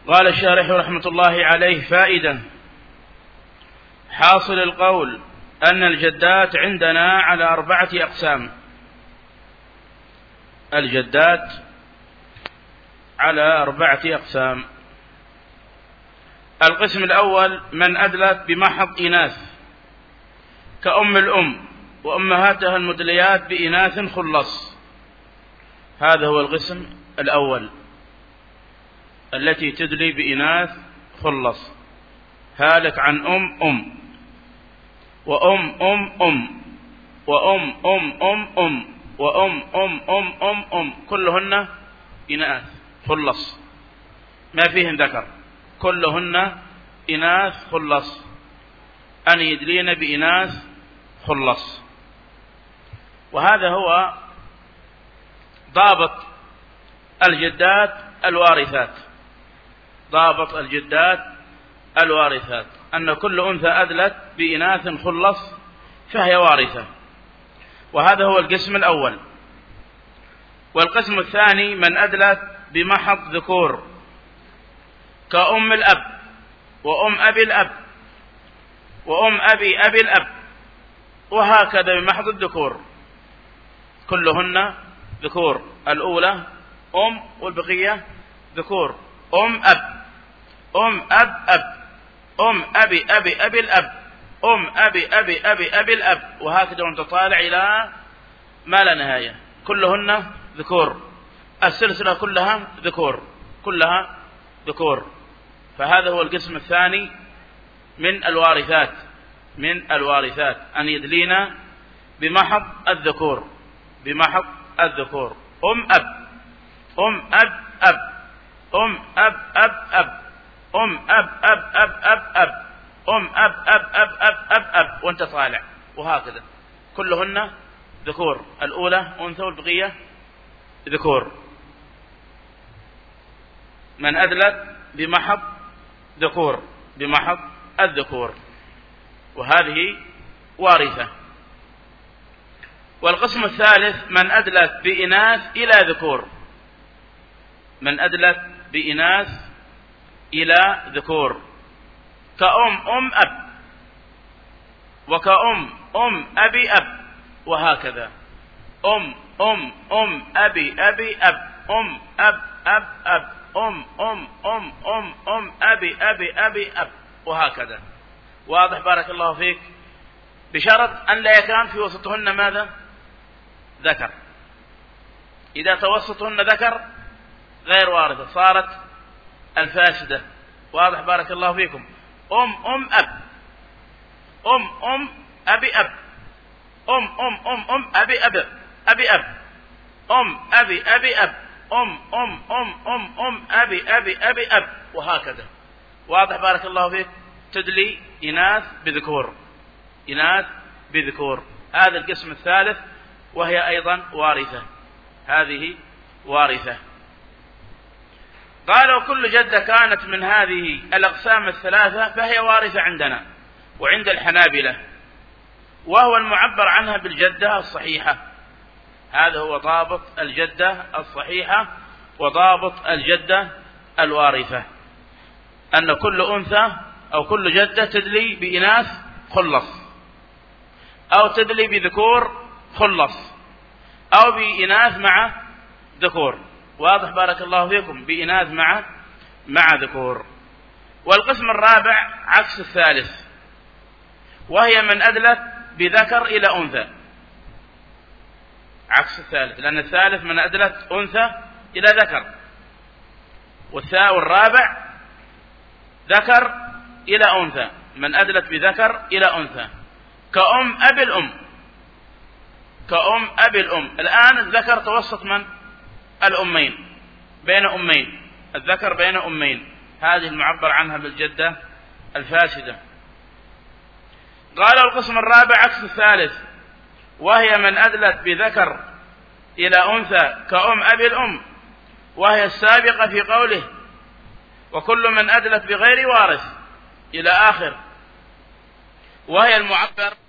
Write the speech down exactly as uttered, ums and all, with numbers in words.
قال الشارح رحمة الله عليه: فائدة: حاصل القول أن الجدات عندنا على أربعة أقسام. الجدات على أربعة أقسام. القسم الأول: من أدلت بمحض إناث كأم الأم وأمهاتها المدليات بإناث خلص. هذا هو القسم الأول، التي تدلي بإناث خلص. هالك عن أم أم وأم أم أم وأم أم أم أم وأم أم أم أم أم كلهن إناث خلص، ما فيهن ذكر، كلهن إناث خلص، أن يدلين بإناث خلص. وهذا هو ضابط الجدات الوارثات. ضابط الجدات الوارثات أن كل أنثى أدلت بإناث خلص فهي وارثة. وهذا هو القسم الأول. والقسم الثاني: من أدلت بمحض ذكور كأم الأب وأم أبي الأب وأم أبي أبي الأب، وهكذا بمحض الذكور، كلهن ذكور. الأولى أم والبقية ذكور. أم أب أم أب أب أم أبي أبي أبي الأب أم أبي أبي أبي أبي الأب، وهكذا وانت طالع إلى ما لا نهاية، كلهن ذكور. السلسلة كلها ذكور، كلها ذكور. فهذا هو القسم الثاني من الوارثات، من الوارثات أن يدلين بمحض الذكور، بمحض الذكور. أم أب أم أب أب أم أب أب أب أم أب أب أب أب أب أم أب أب أب أب أب أب وانت طالع، وهكذا كلهن ذكور. الأولى أنثى والبقية ذكور. من أدلت بمحض ذكور، بمحض الذكور، وهذه وارثة. والقسم الثالث: من أدلت بإناث إلى ذكور. من أدلت بإناث إلى ذكور كأم أم أب وكأم أم أبي أب، وهكذا أم أم أم أبي أبي أب أم أب أب أب أم أم أم أم أم أبي أبي أبي أب، وهكذا. واضح؟ بارك الله فيك. بشرط أن لا يكون في وسطهن ماذا؟ ذكر. إذا توسطهن ذكر غير واردة، صارت الفاسدة. واضح؟ بارك الله فيكم. أم أم أب أم أم أبي أب أم أم أم أم أبي أب أبي أب أم أبي أبي أب أم أم أم أم أم أبي أبي أبي أب، وهكذا. واضح؟ بارك الله فيك. تدلي إناث بذكور، إناث بذكور. هذا القسم الثالث، وهي أيضا وارثة، هذه وارثة. قالوا: كل جدة كانت من هذه الأقسام الثلاثة فهي وارثة عندنا وعند الحنابلة، وهو المعبر عنها بالجدة الصحيحة. هذا هو ضابط الجدة الصحيحة وضابط الجدة الوارثة، أن كل أنثى أو كل جدة تدلي بإناث خلص، أو تدلي بذكور خلص، أو بإناث مع ذكور. واضح؟ بارك الله فيكم. بإناث مع مع ذكور. والقسم الرابع عكس الثالث، وهي من أدلت بذكر إلى أنثى. عكس الثالث، لأن الثالث من أدلت أنثى إلى ذكر، والرابع ذكر إلى أنثى، من أدلت بذكر إلى أنثى كأم أبي الأم، كأم أبي الأم. الآن الذكر توسط من؟ الأمين، بين أمين، الذكر بين أمين، هذه المعبر عنها بالجدة الفاسدة. قال: القسم الرابع عكس الثالث، وهي من أدلت بذكر إلى أنثى كأم أبي الأم، وهي السابقة في قوله: وكل من أدلت بغير وارث إلى آخر، وهي المعبر